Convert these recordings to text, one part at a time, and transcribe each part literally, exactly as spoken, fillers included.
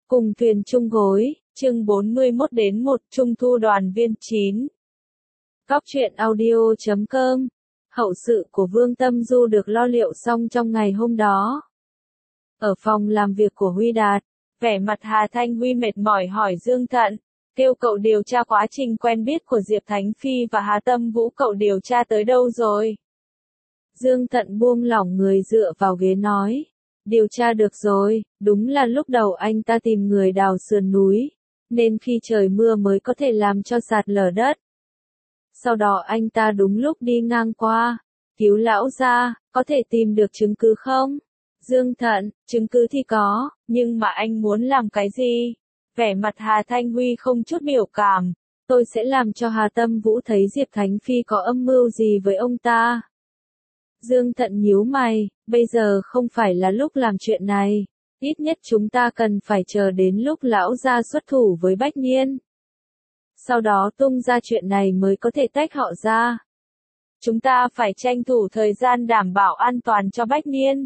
Cùng thuyền chung gối, chương bốn mươi mốt đến một Trung thu đoàn viên chín. Góc truyện audio chấm com. Hậu sự của Vương Tâm Du được lo liệu xong trong ngày hôm đó. Ở phòng làm việc của Huy Đạt, vẻ mặt Hà Thanh Huy mệt mỏi hỏi Dương Thận, kêu cậu điều tra quá trình quen biết của Diệp Thánh Phi và Hà Tâm Vũ, cậu điều tra tới đâu rồi? Dương Thận buông lỏng người dựa vào ghế nói. Điều tra được rồi, đúng là lúc đầu anh ta tìm người đào sườn núi, nên khi trời mưa mới có thể làm cho sạt lở đất. Sau đó anh ta đúng lúc đi ngang qua, cứu lão ra, có thể tìm được chứng cứ không? Dương Thận, chứng cứ thì có, nhưng mà anh muốn làm cái gì? Vẻ mặt Hà Thanh Huy không chút biểu cảm, tôi sẽ làm cho Hà Tâm Vũ thấy Diệp Thánh Phi có âm mưu gì với ông ta. Dương Thận nhíu mày, bây giờ không phải là lúc làm chuyện này, ít nhất chúng ta cần phải chờ đến lúc lão gia xuất thủ với Bách Niên. Sau đó tung ra chuyện này mới có thể tách họ ra. Chúng ta phải tranh thủ thời gian đảm bảo an toàn cho Bách Niên.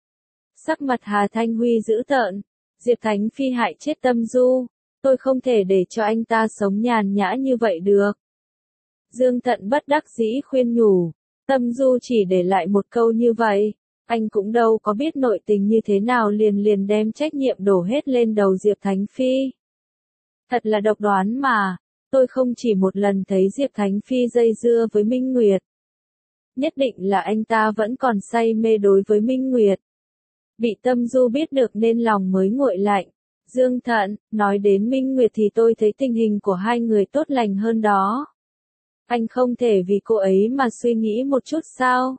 Sắc mặt Hà Thanh Huy dữ tợn, Diệp Thánh Phi hại chết Tâm Du, tôi không thể để cho anh ta sống nhàn nhã như vậy được. Dương Thận bất đắc dĩ khuyên nhủ. Tâm Du chỉ để lại một câu như vậy, anh cũng đâu có biết nội tình như thế nào liền liền đem trách nhiệm đổ hết lên đầu Diệp Thánh Phi. Thật là độc đoán mà, tôi không chỉ một lần thấy Diệp Thánh Phi dây dưa với Minh Nguyệt. Nhất định là anh ta vẫn còn say mê đối với Minh Nguyệt. Bị Tâm Du biết được nên lòng mới nguội lạnh. Dương Thận, nói đến Minh Nguyệt thì tôi thấy tình hình của hai người tốt lành hơn đó. Anh không thể vì cô ấy mà suy nghĩ một chút sao?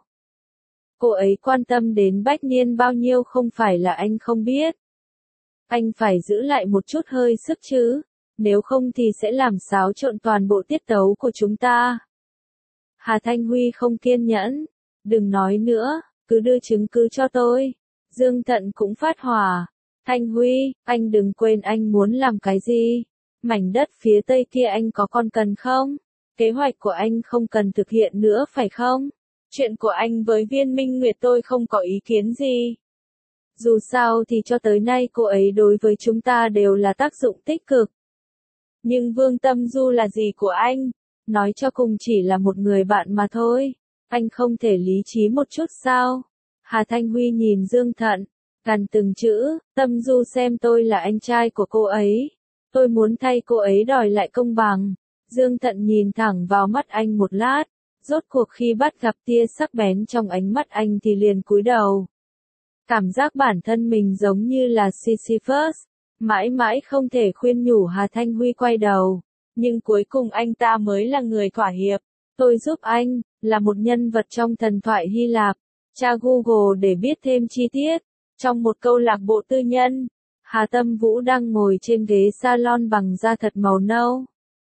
Cô ấy quan tâm đến Bách Niên bao nhiêu không phải là anh không biết. Anh phải giữ lại một chút hơi sức chứ, nếu không thì sẽ làm xáo trộn toàn bộ tiết tấu của chúng ta. Hà Thanh Huy không kiên nhẫn, đừng nói nữa, cứ đưa chứng cứ cho tôi. Dương Thận cũng phát hỏa. Thanh Huy, anh đừng quên anh muốn làm cái gì. Mảnh đất phía tây kia anh có còn cần không? Kế hoạch của anh không cần thực hiện nữa phải không? Chuyện của anh với Viên Minh Nguyệt tôi không có ý kiến gì. Dù sao thì cho tới nay cô ấy đối với chúng ta đều là tác dụng tích cực. Nhưng Vương Tâm Du là gì của anh? Nói cho cùng chỉ là một người bạn mà thôi. Anh không thể lý trí một chút sao? Hà Thanh Huy nhìn Dương Thận, gằn từng chữ, Tâm Du xem tôi là anh trai của cô ấy. Tôi muốn thay cô ấy đòi lại công bằng. Dương Thận nhìn thẳng vào mắt anh một lát, rốt cuộc khi bắt gặp tia sắc bén trong ánh mắt anh thì liền cúi đầu. Cảm giác bản thân mình giống như là Sisyphus, mãi mãi không thể khuyên nhủ Hà Thanh Huy quay đầu, nhưng cuối cùng anh ta mới là người thỏa hiệp. Tôi giúp anh, là một nhân vật trong thần thoại Hy Lạp, tra Google để biết thêm chi tiết. Trong một câu lạc bộ tư nhân, Hà Tâm Vũ đang ngồi trên ghế salon bằng da thật màu nâu.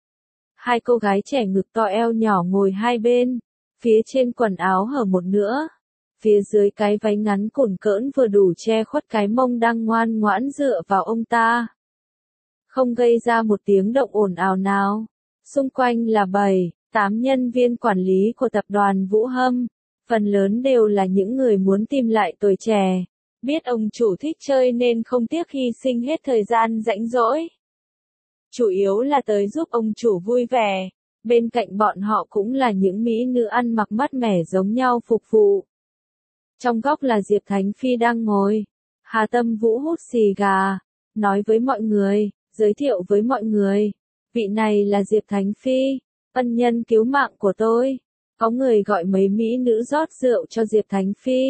Hai cô gái trẻ ngực to eo nhỏ ngồi hai bên, phía trên quần áo hở một nửa, phía dưới cái váy ngắn cồn cỡn vừa đủ che khuất cái mông đang ngoan ngoãn dựa vào ông ta. Không gây ra một tiếng động ồn ào nào. Xung quanh là bảy, tám nhân viên quản lý của tập đoàn Vũ Hâm, phần lớn đều là những người muốn tìm lại tuổi trẻ, biết ông chủ thích chơi nên không tiếc hy sinh hết thời gian rảnh rỗi. Chủ yếu là tới giúp ông chủ vui vẻ, bên cạnh bọn họ cũng là những mỹ nữ ăn mặc mát mẻ giống nhau phục vụ. Trong góc là Diệp Thánh Phi đang ngồi, Hà Tâm Vũ hút xì gà, nói với mọi người, giới thiệu với mọi người, vị này là Diệp Thánh Phi, ân nhân cứu mạng của tôi. Có người gọi mấy mỹ nữ rót rượu cho Diệp Thánh Phi.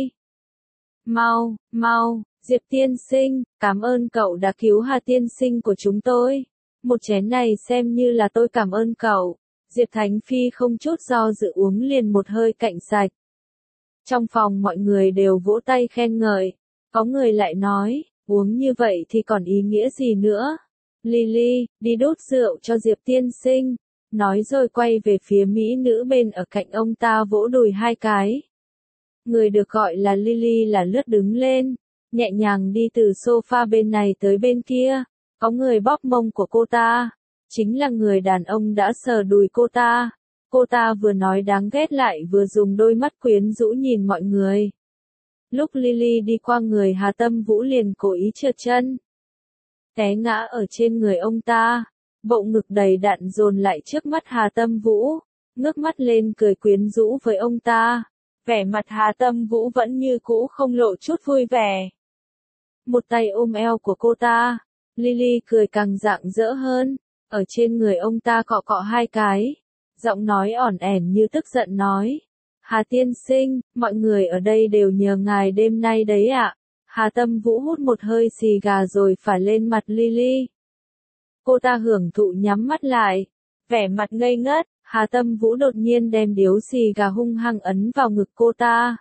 Mau, mau, Diệp tiên sinh, cảm ơn cậu đã cứu Hà tiên sinh của chúng tôi. Một chén này xem như là tôi cảm ơn cậu. Diệp Thánh Phi không chút do dự uống liền một hơi cạn sạch. Trong phòng mọi người đều vỗ tay khen ngợi. Có người lại nói, uống như vậy thì còn ý nghĩa gì nữa. Lily, đi đốt rượu cho Diệp tiên sinh. Nói rồi quay về phía mỹ nữ bên ở cạnh ông ta vỗ đùi hai cái. Người được gọi là Lily là lướt đứng lên, nhẹ nhàng đi từ sofa bên này tới bên kia. Có người bóp mông của cô ta, chính là người đàn ông đã sờ đùi cô ta. Cô ta vừa nói đáng ghét lại vừa dùng đôi mắt quyến rũ nhìn mọi người. Lúc Lily đi qua người Hà Tâm Vũ liền cố ý trượt chân. té ngã ở trên người ông ta. Bộ ngực đầy đặn dồn lại trước mắt Hà Tâm Vũ, ngước mắt lên cười quyến rũ với ông ta. Vẻ mặt Hà Tâm Vũ vẫn như cũ không lộ chút vui vẻ. Một tay ôm eo của cô ta, Lily cười càng rạng rỡ hơn, ở trên người ông ta cọ cọ hai cái, giọng nói ỏn ẻn như tức giận nói. Hà tiên sinh, mọi người ở đây đều nhờ ngài đêm nay đấy ạ. Hà Tâm Vũ hút một hơi xì gà rồi phả lên mặt Lily. Cô ta hưởng thụ nhắm mắt lại, vẻ mặt ngây ngất. Hà Tâm Vũ đột nhiên đem điếu xì gà hung hăng ấn vào ngực cô ta.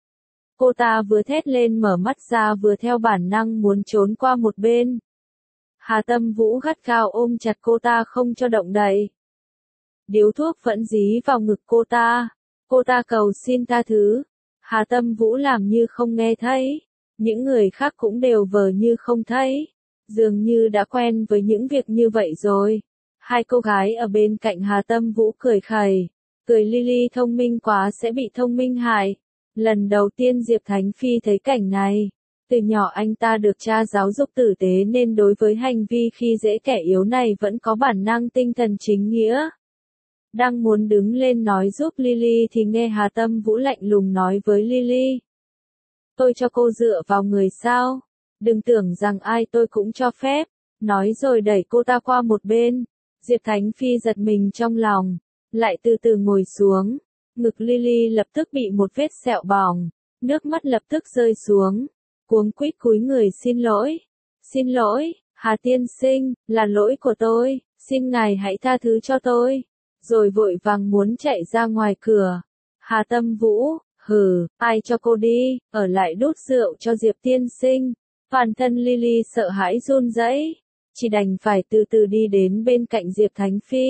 Cô ta vừa thét lên mở mắt ra vừa theo bản năng muốn trốn qua một bên. Hà Tâm Vũ gắt gao ôm chặt cô ta không cho động đậy. Điếu thuốc vẫn dí vào ngực cô ta. Cô ta cầu xin tha thứ. Hà Tâm Vũ làm như không nghe thấy. Những người khác cũng đều vờ như không thấy. Dường như đã quen với những việc như vậy rồi. Hai cô gái ở bên cạnh Hà Tâm Vũ cười khẩy. Cười Lily thông minh quá sẽ bị thông minh hại. Lần đầu tiên Diệp Thánh Phi thấy cảnh này. Từ nhỏ anh ta được cha giáo dục tử tế nên đối với hành vi khi dễ kẻ yếu này vẫn có bản năng tinh thần chính nghĩa. Đang muốn đứng lên nói giúp Lily thì nghe Hà Tâm Vũ lạnh lùng nói với Lily. Tôi cho cô dựa vào người sao? Đừng tưởng rằng ai tôi cũng cho phép. Nói rồi đẩy cô ta qua một bên. Diệp Thánh Phi giật mình trong lòng. Lại từ từ ngồi xuống. Ngực Lily lập tức bị một vết sẹo bỏng. Nước mắt lập tức rơi xuống. Cuống quýt cúi người xin lỗi. Xin lỗi, Hà tiên sinh, là lỗi của tôi. Xin ngài hãy tha thứ cho tôi. Rồi vội vàng muốn chạy ra ngoài cửa. Hà Tâm Vũ, hừ, ai cho cô đi, ở lại đút rượu cho Diệp tiên sinh. Toàn thân Lily sợ hãi run rẩy, chỉ đành phải từ từ đi đến bên cạnh Diệp Thánh Phi.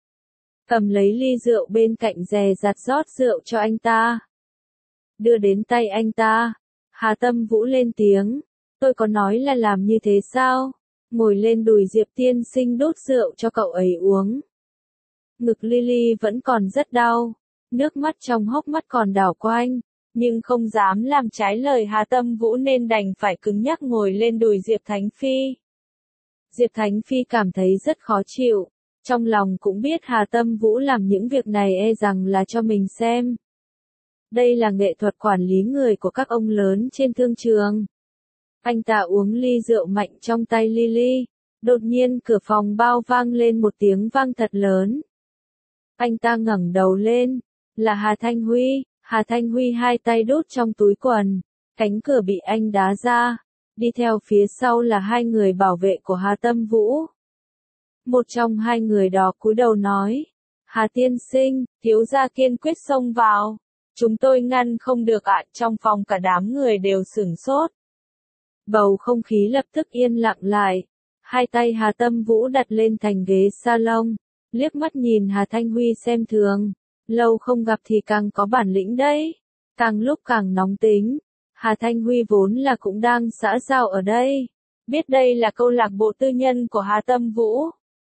Cầm lấy ly rượu bên cạnh dè dặt rót rượu cho anh ta. Đưa đến tay anh ta. Hà Tâm Vũ lên tiếng. Tôi có nói là làm như thế sao? Ngồi lên đùi Diệp tiên sinh đút rượu cho cậu ấy uống. Ngực Lily vẫn còn rất đau. Nước mắt trong hốc mắt còn đảo quanh. Nhưng không dám làm trái lời Hà Tâm Vũ nên đành phải cứng nhắc ngồi lên đùi Diệp Thánh Phi. Diệp Thánh Phi cảm thấy rất khó chịu. Trong lòng cũng biết Hà Tâm Vũ làm những việc này e rằng là cho mình xem. Đây là nghệ thuật quản lý người của các ông lớn trên thương trường. Anh ta uống ly rượu mạnh trong tay Lily. Đột nhiên cửa phòng bao vang lên một tiếng vang thật lớn. Anh ta ngẩng đầu lên. Là Hà Thanh Huy. Hà Thanh Huy hai tay đút trong túi quần. Cánh cửa bị anh đá ra. Đi theo phía sau là hai người bảo vệ của Hà Tâm Vũ. Một trong hai người đó cúi đầu nói. Hà tiên sinh, thiếu gia kiên quyết xông vào. Chúng tôi ngăn không được ạ. Trong phòng cả đám người đều sửng sốt. Bầu không khí lập tức yên lặng lại. Hai tay Hà Tâm Vũ đặt lên thành ghế salon. Liếc mắt nhìn Hà Thanh Huy xem thường. Lâu không gặp thì càng có bản lĩnh đấy. Càng lúc càng nóng tính. Hà Thanh Huy vốn là cũng đang xã giao ở đây. Biết đây là câu lạc bộ tư nhân của Hà Tâm Vũ.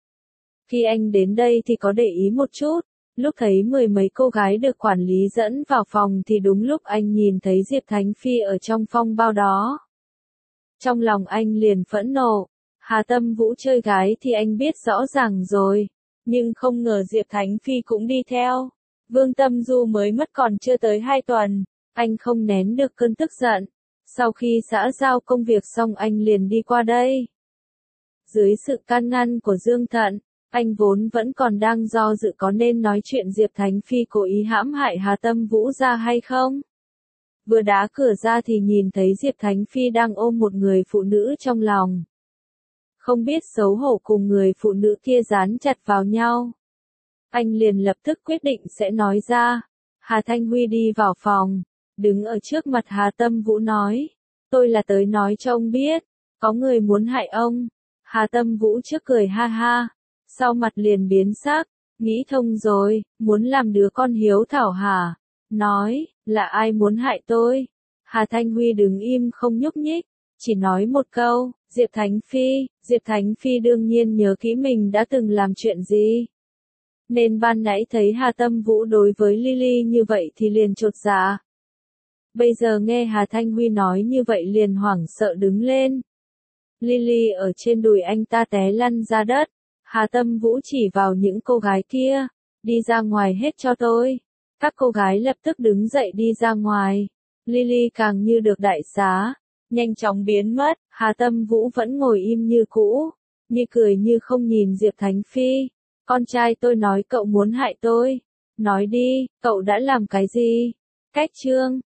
Khi anh đến đây thì có để ý một chút. Lúc thấy mười mấy cô gái được quản lý dẫn vào phòng thì đúng lúc anh nhìn thấy Diệp Thánh Phi ở trong phong bao đó. Trong lòng anh liền phẫn nộ. Hà Tâm Vũ chơi gái thì anh biết rõ ràng rồi. Nhưng không ngờ Diệp Thánh Phi cũng đi theo. Vương Tâm Du mới mất còn chưa tới hai tuần. Anh không nén được cơn tức giận. Sau khi xã giao công việc xong anh liền đi qua đây. Dưới sự can ngăn của Dương Thận, anh vốn vẫn còn đang do dự có nên nói chuyện Diệp Thánh Phi cố ý hãm hại Hà Tâm Vũ ra hay không. Vừa đá cửa ra thì nhìn thấy Diệp Thánh Phi đang ôm một người phụ nữ trong lòng. Không biết xấu hổ cùng người phụ nữ kia dán chặt vào nhau. Anh liền lập tức quyết định sẽ nói ra. Hà Thanh Huy đi vào phòng, đứng ở trước mặt Hà Tâm Vũ nói. Tôi là tới nói cho ông biết, có người muốn hại ông. Hà Tâm Vũ trước cười ha ha, sau mặt liền biến sắc, nghĩ thông rồi, muốn làm đứa con hiếu thảo hả? Nói, là ai muốn hại tôi? Hà Thanh Huy đứng im không nhúc nhích, chỉ nói một câu, Diệp Thánh Phi. Diệp Thánh Phi đương nhiên nhớ kỹ mình đã từng làm chuyện gì. Nên ban nãy thấy Hà Tâm Vũ đối với Lily như vậy thì liền chột dạ. Bây giờ nghe Hà Thanh Huy nói như vậy liền hoảng sợ đứng lên. Lily ở trên đùi anh ta té lăn ra đất. Hà Tâm Vũ chỉ vào những cô gái kia. Đi ra ngoài hết cho tôi. Các cô gái lập tức đứng dậy đi ra ngoài. Lily càng như được đại xá. Nhanh chóng biến mất. Hà Tâm Vũ vẫn ngồi im như cũ. Như cười như không nhìn Diệp Thánh Phi. Con trai tôi nói cậu muốn hại tôi. Nói đi, cậu đã làm cái gì? Cách chương